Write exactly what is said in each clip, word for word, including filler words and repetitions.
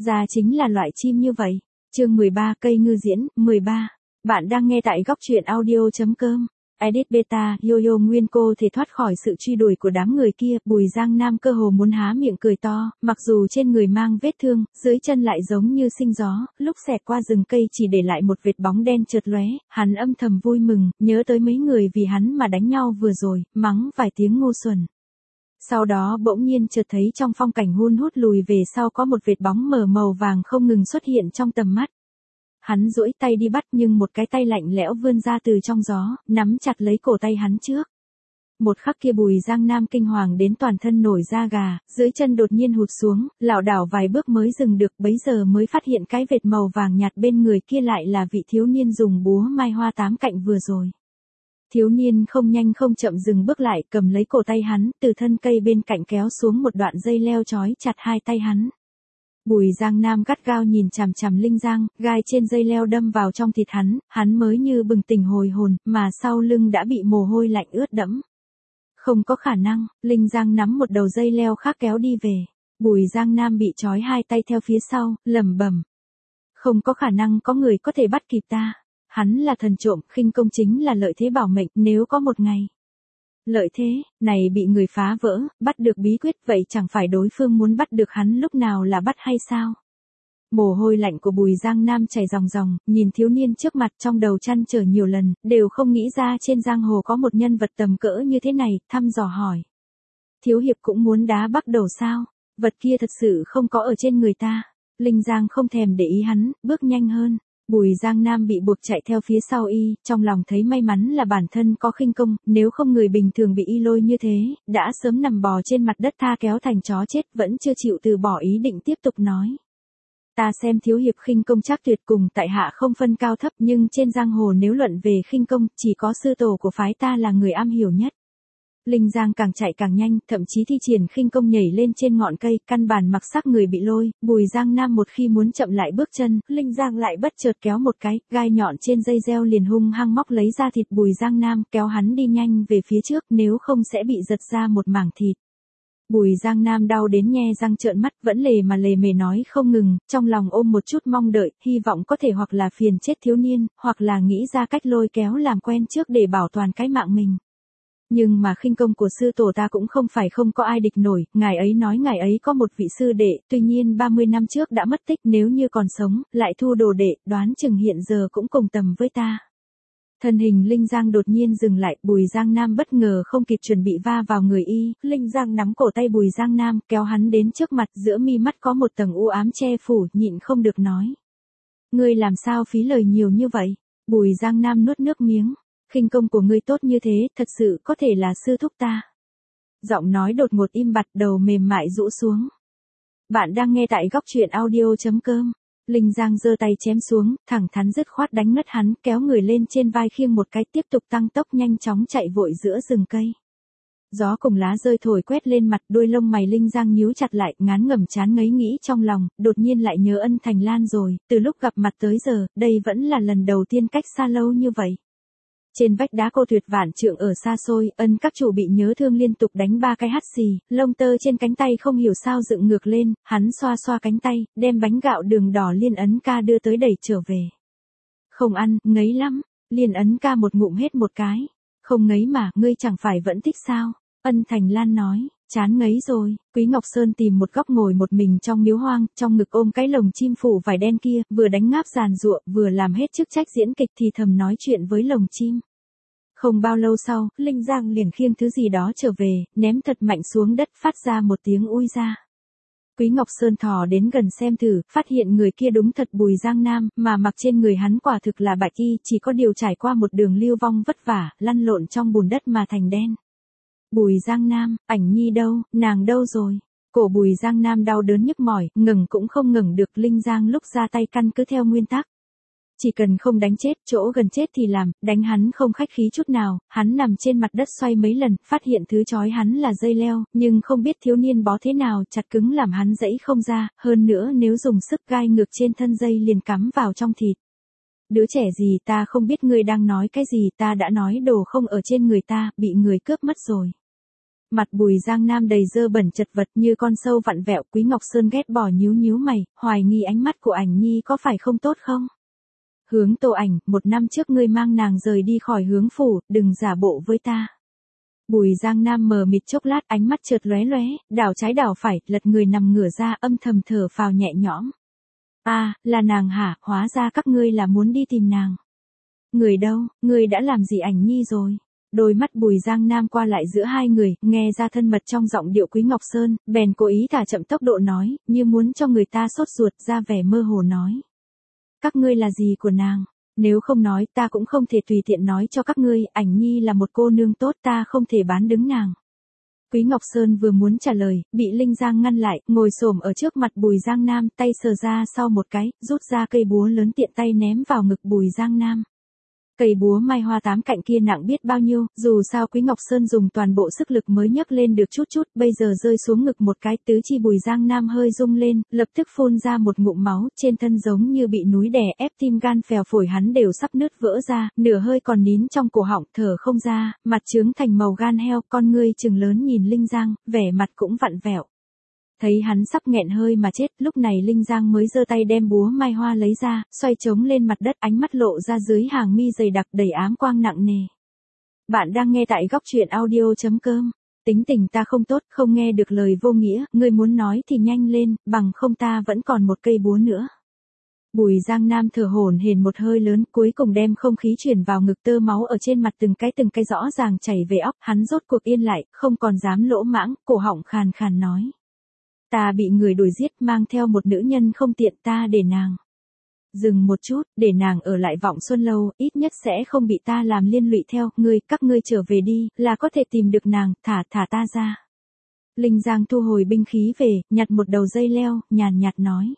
ra chính là loại chim như vậy. Chương mười ba cây ngư diễn, mười ba. Bạn đang nghe tại góc truyện audio.com. Edit beta, Yo-Yo Nguyên cô thể thoát khỏi sự truy đuổi của đám người kia, Bùi Giang Nam cơ hồ muốn há miệng cười to, mặc dù trên người mang vết thương, dưới chân lại giống như sinh gió, lúc xẹt qua rừng cây chỉ để lại một vệt bóng đen chợt lóe, hắn âm thầm vui mừng, nhớ tới mấy người vì hắn mà đánh nhau vừa rồi, mắng vài tiếng ngu xuẩn. Sau đó bỗng nhiên chợt thấy trong phong cảnh hun hút lùi về sau có một vệt bóng mờ màu vàng không ngừng xuất hiện trong tầm mắt. Hắn duỗi tay đi bắt nhưng một cái tay lạnh lẽo vươn ra từ trong gió, nắm chặt lấy cổ tay hắn trước. Một khắc kia Bùi Giang Nam kinh hoàng đến toàn thân nổi da gà, dưới chân đột nhiên hụt xuống, lảo đảo vài bước mới dừng được, bấy giờ mới phát hiện cái vệt màu vàng nhạt bên người kia lại là vị thiếu niên dùng búa mai hoa tám cạnh vừa rồi. Thiếu niên không nhanh không chậm dừng bước lại, cầm lấy cổ tay hắn, từ thân cây bên cạnh kéo xuống một đoạn dây leo trói chặt hai tay hắn. Bùi Giang Nam gắt gao nhìn chằm chằm Linh Giang, gai trên dây leo đâm vào trong thịt hắn, hắn mới như bừng tỉnh hồi hồn, mà sau lưng đã bị mồ hôi lạnh ướt đẫm. Không có khả năng, Linh Giang nắm một đầu dây leo khác kéo đi về. Bùi Giang Nam bị trói hai tay theo phía sau, lẩm bẩm. Không có khả năng có người có thể bắt kịp ta. Hắn là thần trộm, khinh công chính là lợi thế bảo mệnh, nếu có một ngày. Lợi thế, này bị người phá vỡ, bắt được bí quyết, vậy chẳng phải đối phương muốn bắt được hắn lúc nào là bắt hay sao? Mồ hôi lạnh của Bùi Giang Nam chảy ròng ròng, nhìn thiếu niên trước mặt trong đầu trăn trở nhiều lần, đều không nghĩ ra trên giang hồ có một nhân vật tầm cỡ như thế này, thăm dò hỏi. Thiếu hiệp cũng muốn đá bắt đầu sao? Vật kia thật sự không có ở trên người ta. Linh Giang không thèm để ý hắn, bước nhanh hơn. Bùi Giang Nam bị buộc chạy theo phía sau y, trong lòng thấy may mắn là bản thân có khinh công, nếu không người bình thường bị y lôi như thế, đã sớm nằm bò trên mặt đất tha kéo thành chó chết, vẫn chưa chịu từ bỏ ý định tiếp tục nói. Ta xem thiếu hiệp khinh công chắc tuyệt, cùng tại hạ không phân cao thấp, nhưng trên giang hồ nếu luận về khinh công, chỉ có sư tổ của phái ta là người am hiểu nhất. Linh Giang càng chạy càng nhanh, thậm chí thi triển khinh công nhảy lên trên ngọn cây, căn bản mặc sắc người bị lôi. Bùi Giang Nam một khi muốn chậm lại bước chân, Linh Giang lại bất chợt kéo một cái, gai nhọn trên dây reo liền hung hăng móc lấy ra thịt Bùi Giang Nam, kéo hắn đi nhanh về phía trước, nếu không sẽ bị giật ra một mảng thịt. Bùi Giang Nam đau đến nhe răng trợn mắt, vẫn lề mà lề mề nói không ngừng, trong lòng ôm một chút mong đợi, hy vọng có thể hoặc là phiền chết thiếu niên, hoặc là nghĩ ra cách lôi kéo làm quen trước để bảo toàn cái mạng mình. Nhưng mà khinh công của sư tổ ta cũng không phải không có ai địch nổi, ngài ấy nói ngài ấy có một vị sư đệ, tuy nhiên ba mươi năm trước đã mất tích, nếu như còn sống, lại thu đồ đệ, đoán chừng hiện giờ cũng cùng tầm với ta. Thân hình Linh Giang đột nhiên dừng lại, Bùi Giang Nam bất ngờ không kịp chuẩn bị va vào người y, Linh Giang nắm cổ tay Bùi Giang Nam, kéo hắn đến trước mặt, giữa mi mắt có một tầng u ám che phủ, nhịn không được nói. Ngươi làm sao phí lời nhiều như vậy? Bùi Giang Nam nuốt nước miếng. Khinh công của ngươi tốt như thế, thật sự có thể là sư thúc ta. Giọng nói đột ngột im bặt, đầu mềm mại rũ xuống. Bạn đang nghe tại góc truyện audio.com. Linh Giang giơ tay chém xuống, thẳng thắn dứt khoát đánh ngất hắn, kéo người lên trên vai khiêng một cái, tiếp tục tăng tốc nhanh chóng chạy vội giữa rừng cây. Gió cùng lá rơi thổi quét lên mặt, đôi lông mày Linh Giang nhíu chặt lại, ngán ngẩm chán ngấy nghĩ trong lòng, đột nhiên lại nhớ Ân Thành Lan rồi, từ lúc gặp mặt tới giờ, đây vẫn là lần đầu tiên cách xa lâu như vậy. Trên vách đá cô tuyệt vạn trượng ở xa xôi, Ân các chủ bị nhớ thương liên tục đánh ba cái hắt xì, lông tơ trên cánh tay không hiểu sao dựng ngược lên, hắn xoa xoa cánh tay, đem bánh gạo đường đỏ Liên Ấn Ca đưa tới đẩy trở về. Không ăn, ngấy lắm, Liên Ấn Ca một ngụm hết một cái. Không ngấy mà, ngươi chẳng phải vẫn thích sao? Ân Thành Lan nói, chán ngấy rồi. Quý Ngọc Sơn tìm một góc ngồi một mình trong miếu hoang, trong ngực ôm cái lồng chim phủ vải đen kia, vừa đánh ngáp giàn giụa, vừa làm hết chức trách diễn kịch thì thầm nói chuyện với lồng chim. Không bao lâu sau, Linh Giang liền khiêng thứ gì đó trở về, ném thật mạnh xuống đất, phát ra một tiếng ui ra. Quý Ngọc Sơn thò đến gần xem thử, phát hiện người kia đúng thật Bùi Giang Nam, mà mặc trên người hắn quả thực là bạch y, chỉ có điều trải qua một đường lưu vong vất vả, lăn lộn trong bùn đất mà thành đen. Bùi Giang Nam, ảnh nhi đâu, nàng đâu rồi? Cổ Bùi Giang Nam đau đớn nhức mỏi, ngừng cũng không ngừng được. Linh Giang lúc ra tay căn cứ theo nguyên tắc. Chỉ cần không đánh chết, chỗ gần chết thì làm, đánh hắn không khách khí chút nào, hắn nằm trên mặt đất xoay mấy lần, phát hiện thứ trói hắn là dây leo, nhưng không biết thiếu niên bó thế nào, chặt cứng làm hắn dẫy không ra, hơn nữa nếu dùng sức gai ngược trên thân dây liền cắm vào trong thịt. Đứa trẻ gì, ta không biết ngươi đang nói cái gì, ta đã nói đồ không ở trên người ta, bị người cướp mất rồi. Mặt Bùi Giang Nam đầy dơ bẩn chật vật như con sâu vặn vẹo. Quý Ngọc Sơn ghét bỏ nhíu nhíu mày, hoài nghi ánh mắt của ảnh nhi có phải không tốt không? Hướng Tô Ảnh, một năm trước ngươi mang nàng rời đi khỏi Hướng phủ, đừng giả bộ với ta. Bùi Giang Nam mờ mịt chốc lát, ánh mắt chợt lóe lóe, đảo trái đảo phải, lật người nằm ngửa ra, âm thầm thở phào nhẹ nhõm. A, à, là nàng hả? Hóa ra các ngươi là muốn đi tìm nàng. Người đâu, ngươi đã làm gì ảnh nhi rồi? Đôi mắt Bùi Giang Nam qua lại giữa hai người, nghe ra thân mật trong giọng điệu Quý Ngọc Sơn, bèn cố ý thả chậm tốc độ nói, như muốn cho người ta sốt ruột, ra vẻ mơ hồ nói. Các ngươi là gì của nàng? Nếu không nói ta cũng không thể tùy tiện nói cho các ngươi, ảnh nhi là một cô nương tốt, ta không thể bán đứng nàng. Quý Ngọc Sơn vừa muốn trả lời, bị Linh Giang ngăn lại, ngồi xổm ở trước mặt Bùi Giang Nam, tay sờ ra sau một cái, rút ra cây búa lớn tiện tay ném vào ngực Bùi Giang Nam. Cây búa mai hoa tám cạnh kia nặng biết bao nhiêu, dù sao Quý Ngọc Sơn dùng toàn bộ sức lực mới nhấc lên được chút chút, bây giờ rơi xuống ngực một cái, tứ chi Bùi Giang Nam hơi rung lên, lập tức phun ra một ngụm máu, trên thân giống như bị núi đè ép, tim gan phèo phổi hắn đều sắp nứt vỡ ra, nửa hơi còn nín trong cổ họng, thở không ra, mặt trướng thành màu gan heo, con ngươi trừng lớn nhìn Linh Giang, vẻ mặt cũng vặn vẹo. Thấy hắn sắp nghẹn hơi mà chết, lúc này Linh Giang mới giơ tay đem búa mai hoa lấy ra, xoay trống lên mặt đất, ánh mắt lộ ra dưới hàng mi dày đặc đầy ám quang nặng nề. Bạn đang nghe tại góc truyện audio chấm com. Tính tình ta không tốt, không nghe được lời vô nghĩa, ngươi muốn nói thì nhanh lên, bằng không ta vẫn còn một cây búa nữa. Bùi Giang Nam thở hổn hển một hơi lớn, cuối cùng đem không khí chuyển vào ngực, tơ máu ở trên mặt từng cái từng cái rõ ràng chảy về óc, hắn rốt cuộc yên lại, không còn dám lỗ mãng, cổ họng khàn khàn nói. Ta bị người đuổi giết, mang theo một nữ nhân không tiện, ta để nàng. Dừng một chút, để nàng ở lại Vọng Xuân Lâu, ít nhất sẽ không bị ta làm liên lụy theo, ngươi, các ngươi trở về đi, là có thể tìm được nàng, thả thả ta ra. Linh Giang thu hồi binh khí về, nhặt một đầu dây leo, nhàn nhạt nói.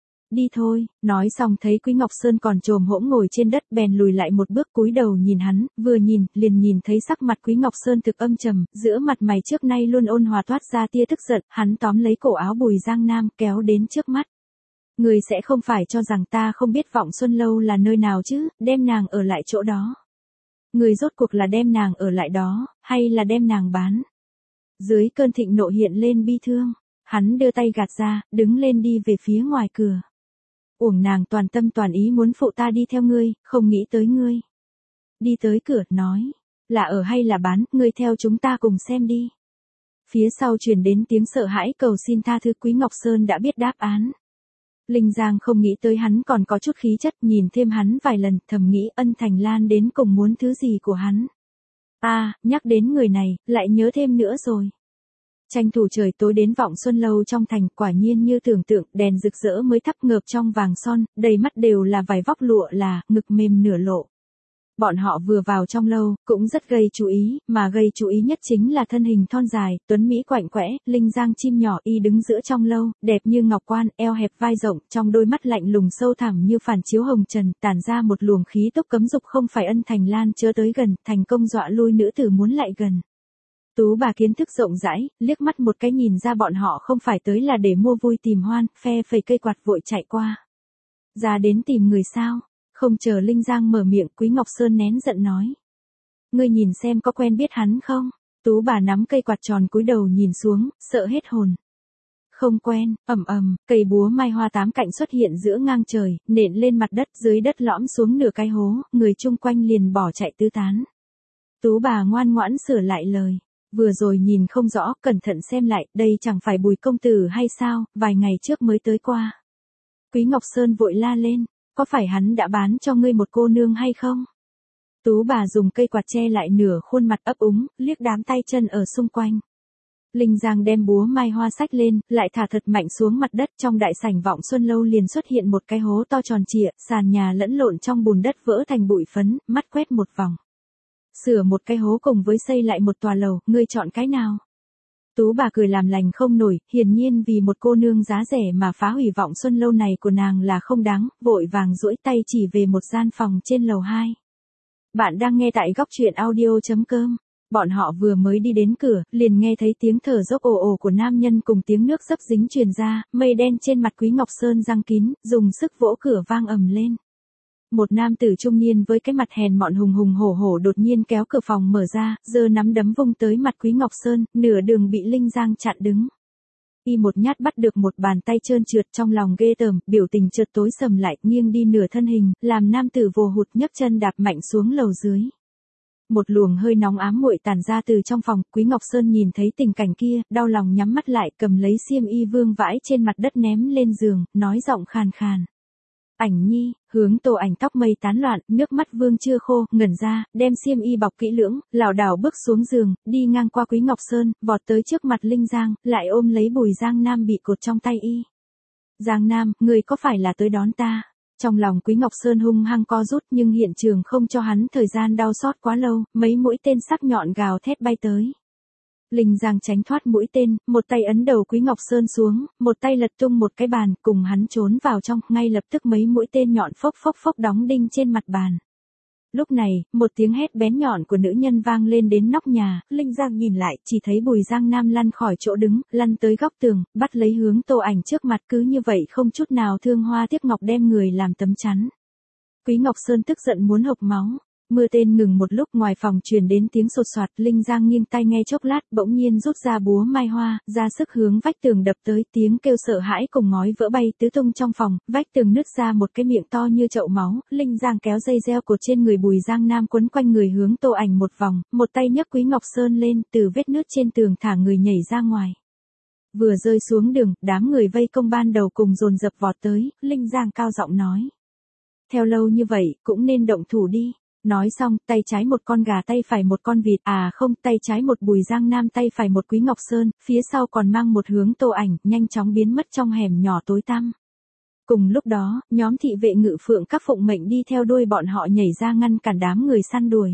Đi thôi, nói xong thấy Quý Ngọc Sơn còn trồm hỗn ngồi trên đất, bèn lùi lại một bước cúi đầu nhìn hắn, vừa nhìn, liền nhìn thấy sắc mặt Quý Ngọc Sơn thực âm trầm, giữa mặt mày trước nay luôn ôn hòa toát ra tia tức giận, hắn tóm lấy cổ áo Bùi Giang Nam, kéo đến trước mắt. Người sẽ không phải cho rằng ta không biết Vọng Xuân Lâu là nơi nào chứ, đem nàng ở lại chỗ đó. Người rốt cuộc là đem nàng ở lại đó, hay là đem nàng bán? Dưới cơn thịnh nộ hiện lên bi thương, hắn đưa tay gạt ra, đứng lên đi về phía ngoài cửa. Uổng nàng toàn tâm toàn ý muốn phụ ta đi theo ngươi, không nghĩ tới ngươi. Đi tới cửa, nói, là ở hay là bán, ngươi theo chúng ta cùng xem đi. Phía sau truyền đến tiếng sợ hãi cầu xin tha thứ, Quý Ngọc Sơn đã biết đáp án. Linh Giang không nghĩ tới hắn còn có chút khí chất, nhìn thêm hắn vài lần, thầm nghĩ Ân Thành Lan đến cùng muốn thứ gì của hắn. À, nhắc đến người này, lại nhớ thêm nữa rồi. Tranh thủ trời tối đến Vọng Xuân Lâu trong thành, quả nhiên như tưởng tượng, đèn rực rỡ mới thắp ngợp trong vàng son, đầy mắt đều là vài vóc lụa là, ngực mềm nửa lộ. Bọn họ vừa vào trong lâu, cũng rất gây chú ý, mà gây chú ý nhất chính là thân hình thon dài, tuấn mỹ quạnh quẽ, Linh Giang chim nhỏ y đứng giữa trong lâu, đẹp như ngọc quan, eo hẹp vai rộng, trong đôi mắt lạnh lùng sâu thẳm như phản chiếu hồng trần, tản ra một luồng khí tốc cấm dục, không phải Ân Thành Lan chớ tới gần, thành công dọa lui nữ tử muốn lại gần. Tú bà kiến thức rộng rãi, liếc mắt một cái nhìn ra bọn họ không phải tới là để mua vui tìm hoan, phe phẩy cây quạt vội chạy qua. Ra đến tìm người sao? Không chờ Linh Giang mở miệng, Quý Ngọc Sơn nén giận nói. Ngươi nhìn xem có quen biết hắn không? Tú bà nắm cây quạt tròn cúi đầu nhìn xuống, sợ hết hồn. Không quen, ầm ầm, cây búa mai hoa tám cạnh xuất hiện giữa ngang trời, nện lên mặt đất, dưới đất lõm xuống nửa cái hố, người chung quanh liền bỏ chạy tứ tán. Tú bà ngoan ngoãn sửa lại lời. Vừa rồi nhìn không rõ, cẩn thận xem lại, đây chẳng phải Bùi công tử hay sao, vài ngày trước mới tới qua. Quý Ngọc Sơn vội la lên, có phải hắn đã bán cho ngươi một cô nương hay không? Tú bà dùng cây quạt che lại nửa khuôn mặt ấp úng, liếc đám tay chân ở xung quanh. Linh Giang đem búa mai hoa sách lên, lại thả thật mạnh xuống mặt đất, trong đại sảnh Vọng Xuân Lâu liền xuất hiện một cái hố to tròn trịa, sàn nhà lẫn lộn trong bùn đất vỡ thành bụi phấn, mắt quét một vòng. Sửa một cái hố cùng với xây lại một tòa lầu, ngươi chọn cái nào? Tú bà cười làm lành không nổi, hiển nhiên vì một cô nương giá rẻ mà phá hủy Vọng Xuân Lâu này của nàng là không đáng, vội vàng duỗi tay chỉ về một gian phòng trên lầu hai. Bạn đang nghe tại góc truyện audio chấm com. Bọn họ vừa mới đi đến cửa, liền nghe thấy tiếng thở dốc ồ ồ của nam nhân cùng tiếng nước dấp dính truyền ra, mây đen trên mặt Quý Ngọc Sơn giăng kín, dùng sức vỗ cửa vang ầm lên. Một nam tử trung niên với cái mặt hèn mọn hùng hùng hổ hổ đột nhiên kéo cửa phòng mở ra, giơ nắm đấm vung tới mặt Quý Ngọc Sơn, nửa đường bị Linh Giang chặn đứng. Y một nhát bắt được một bàn tay trơn trượt, trong lòng ghê tởm, biểu tình chợt tối sầm lại, nghiêng đi nửa thân hình, làm nam tử vồ hụt nhấc chân đạp mạnh xuống lầu dưới. Một luồng hơi nóng ám muội tản ra từ trong phòng, Quý Ngọc Sơn nhìn thấy tình cảnh kia, đau lòng nhắm mắt lại, cầm lấy xiêm y vương vãi trên mặt đất ném lên giường, nói giọng khàn khàn. Ảnh nhi, Hướng Tô Ảnh tóc mây tán loạn, nước mắt vương chưa khô, ngẩn ra, đem xiêm y bọc kỹ lưỡng, lảo đảo bước xuống giường, đi ngang qua Quý Ngọc Sơn, vọt tới trước mặt Linh Giang, lại ôm lấy Bùi Giang Nam bị cột trong tay y. Giang Nam, người có phải là tới đón ta? Trong lòng Quý Ngọc Sơn hung hăng co rút, nhưng hiện trường không cho hắn thời gian đau xót quá lâu, mấy mũi tên sắc nhọn gào thét bay tới. Linh Giang tránh thoát mũi tên, một tay ấn đầu Quý Ngọc Sơn xuống, một tay lật tung một cái bàn, cùng hắn trốn vào trong, ngay lập tức mấy mũi tên nhọn phốc phốc phốc đóng đinh trên mặt bàn. Lúc này, một tiếng hét bén nhọn của nữ nhân vang lên đến nóc nhà, Linh Giang nhìn lại, chỉ thấy Bùi Giang Nam lăn khỏi chỗ đứng, lăn tới góc tường, bắt lấy Hướng Tô Ảnh trước mặt, cứ như vậy không chút nào thương hoa tiếc ngọc đem người làm tấm chắn. Quý Ngọc Sơn tức giận muốn hộc máu. Mưa tên ngừng một lúc, ngoài phòng truyền đến tiếng sột soạt, Linh Giang nghiêng tai nghe chốc lát, bỗng nhiên rút ra búa mai hoa, ra sức hướng vách tường đập tới, tiếng kêu sợ hãi cùng ngói vỡ bay tứ tung trong phòng, vách tường nứt ra một cái miệng to như chậu máu, Linh Giang kéo dây reo cột trên người Bùi Giang Nam quấn quanh người Hướng Tô Ảnh một vòng, một tay nhấc Quý Ngọc Sơn lên, từ vết nứt trên tường thả người nhảy ra ngoài. Vừa rơi xuống đường, đám người vây công ban đầu cùng dồn dập vọt tới, Linh Giang cao giọng nói: "Theo lâu như vậy, cũng nên động thủ đi." Nói xong, tay trái một con gà tay phải một con vịt, à không, tay trái một Bùi Giang Nam tay phải một Quý Ngọc Sơn, phía sau còn mang một Hướng Tô Ảnh, nhanh chóng biến mất trong hẻm nhỏ tối tăm. Cùng lúc đó, nhóm thị vệ Ngự Phượng các phụng mệnh đi theo đuôi bọn họ nhảy ra ngăn cản đám người săn đuổi.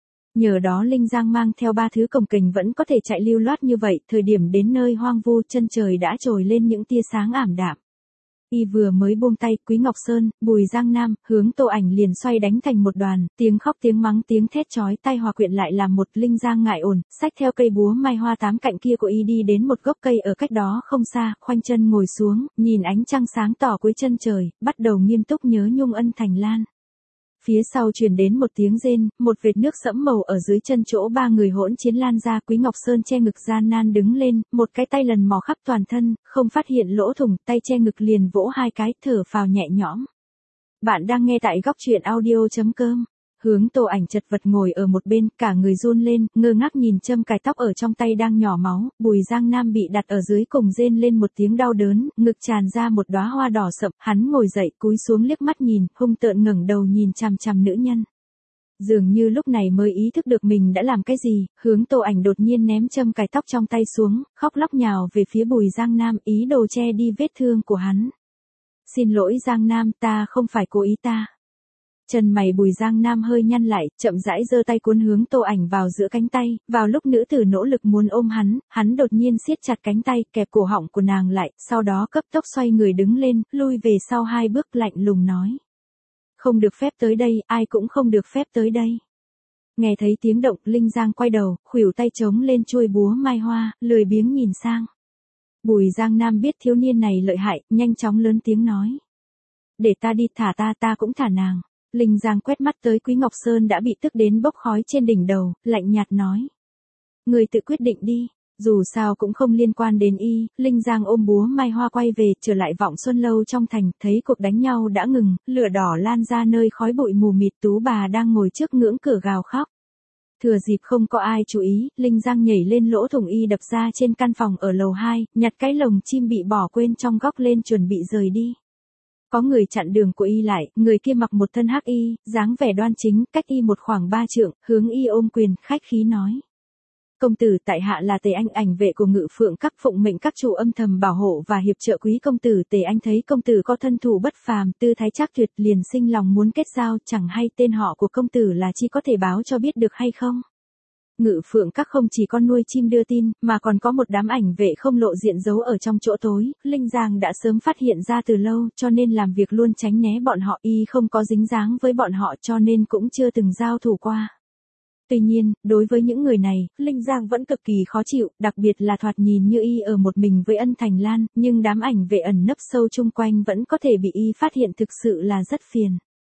Nhờ đó Linh Giang mang theo ba thứ cồng kềnh vẫn có thể chạy lưu loát như vậy, thời điểm đến nơi hoang vu, chân trời đã trồi lên những tia sáng ảm đạm. Y vừa mới buông tay, Quý Ngọc Sơn, Bùi Giang Nam, Hướng Tô Ảnh liền xoay đánh thành một đoàn, tiếng khóc tiếng mắng tiếng thét chói tai hòa quyện lại làm một. Linh Giang ngại ổn, xách theo cây búa mai hoa tám cạnh kia của y đi đến một gốc cây ở cách đó không xa, khoanh chân ngồi xuống, nhìn ánh trăng sáng tỏ cuối chân trời, bắt đầu nghiêm túc nhớ nhung ân thành lan. Phía sau truyền đến một tiếng rên, một vệt nước sẫm màu ở dưới chân chỗ ba người hỗn chiến lan ra, Quý Ngọc Sơn che ngực gian nan đứng lên, một cái tay lần mò khắp toàn thân, không phát hiện lỗ thủng, tay che ngực liền vỗ hai cái, thở phào nhẹ nhõm. Bạn đang nghe tại góc truyện audio chấm com. Hướng Tô Ảnh chật vật ngồi ở một bên, cả người run lên, ngơ ngác nhìn châm cài tóc ở trong tay đang nhỏ máu, Bùi Giang Nam bị đặt ở dưới cùng rên lên một tiếng đau đớn, ngực tràn ra một đóa hoa đỏ sậm, hắn ngồi dậy, cúi xuống liếc mắt nhìn, hung tợn ngẩng đầu nhìn chằm chằm nữ nhân. Dường như lúc này mới ý thức được mình đã làm cái gì, Hướng Tô Ảnh đột nhiên ném châm cài tóc trong tay xuống, khóc lóc nhào về phía Bùi Giang Nam, ý đồ che đi vết thương của hắn. "Xin lỗi Giang Nam, ta không phải cố ý ta." Chân mày Bùi Giang Nam hơi nhăn lại, chậm rãi giơ tay cuốn Hướng Tô Ảnh vào giữa cánh tay, vào lúc nữ tử nỗ lực muốn ôm hắn, hắn đột nhiên siết chặt cánh tay, kẹp cổ họng của nàng lại, sau đó cấp tốc xoay người đứng lên, lui về sau hai bước, lạnh lùng nói: "Không được phép tới đây, ai cũng không được phép tới đây." Nghe thấy tiếng động, Linh Giang quay đầu, khuỷu tay chống lên chuôi búa mai hoa, lười biếng nhìn sang. Bùi Giang Nam biết thiếu niên này lợi hại, nhanh chóng lớn tiếng nói: "Để ta đi, thả ta, ta cũng thả nàng." Linh Giang quét mắt tới Quý Ngọc Sơn đã bị tức đến bốc khói trên đỉnh đầu, lạnh nhạt nói: "Người tự quyết định đi, dù sao cũng không liên quan đến y." Linh Giang ôm búa mai hoa quay về, trở lại Vọng Xuân lâu trong thành, thấy cuộc đánh nhau đã ngừng, lửa đỏ lan ra nơi khói bụi mù mịt, Tú bà đang ngồi trước ngưỡng cửa gào khóc. Thừa dịp không có ai chú ý, Linh Giang nhảy lên lỗ thủng y đập ra trên căn phòng ở lầu hai, nhặt cái lồng chim bị bỏ quên trong góc lên chuẩn bị rời đi. Có người chặn đường của y lại, người kia mặc một thân hắc y, dáng vẻ đoan chính, cách y một khoảng ba trượng, hướng y ôm quyền, khách khí nói: "Công tử, tại hạ là Tề Anh, ảnh vệ của Ngự Phượng các, phụng mệnh các chủ âm thầm bảo hộ và hiệp trợ quý công tử. Tề Anh thấy công tử có thân thủ bất phàm, tư thái trác tuyệt, liền sinh lòng muốn kết giao, chẳng hay tên họ của công tử là chi, có thể báo cho biết được hay không?" Ngự Phượng các không chỉ con nuôi chim đưa tin, mà còn có một đám ảnh vệ không lộ diện giấu ở trong chỗ tối, Linh Giang đã sớm phát hiện ra từ lâu, cho nên làm việc luôn tránh né bọn họ, y không có dính dáng với bọn họ cho nên cũng chưa từng giao thủ qua. Tuy nhiên, đối với những người này, Linh Giang vẫn cực kỳ khó chịu, đặc biệt là thoạt nhìn như y ở một mình với Ân Thành Lan, nhưng đám ảnh vệ ẩn nấp sâu chung quanh vẫn có thể bị y phát hiện, thực sự là rất phiền.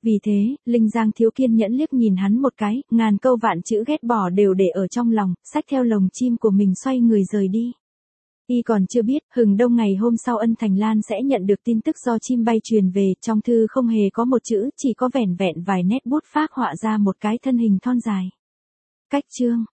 Vì thế, Linh Giang thiếu kiên nhẫn liếc nhìn hắn một cái, ngàn câu vạn chữ ghét bỏ đều để ở trong lòng, xách theo lồng chim của mình xoay người rời đi. Y còn chưa biết, hừng đông ngày hôm sau Ân Thành Lan sẽ nhận được tin tức do chim bay truyền về, trong thư không hề có một chữ, chỉ có vẻn vẹn vài nét bút phác họa ra một cái thân hình thon dài. Cách chương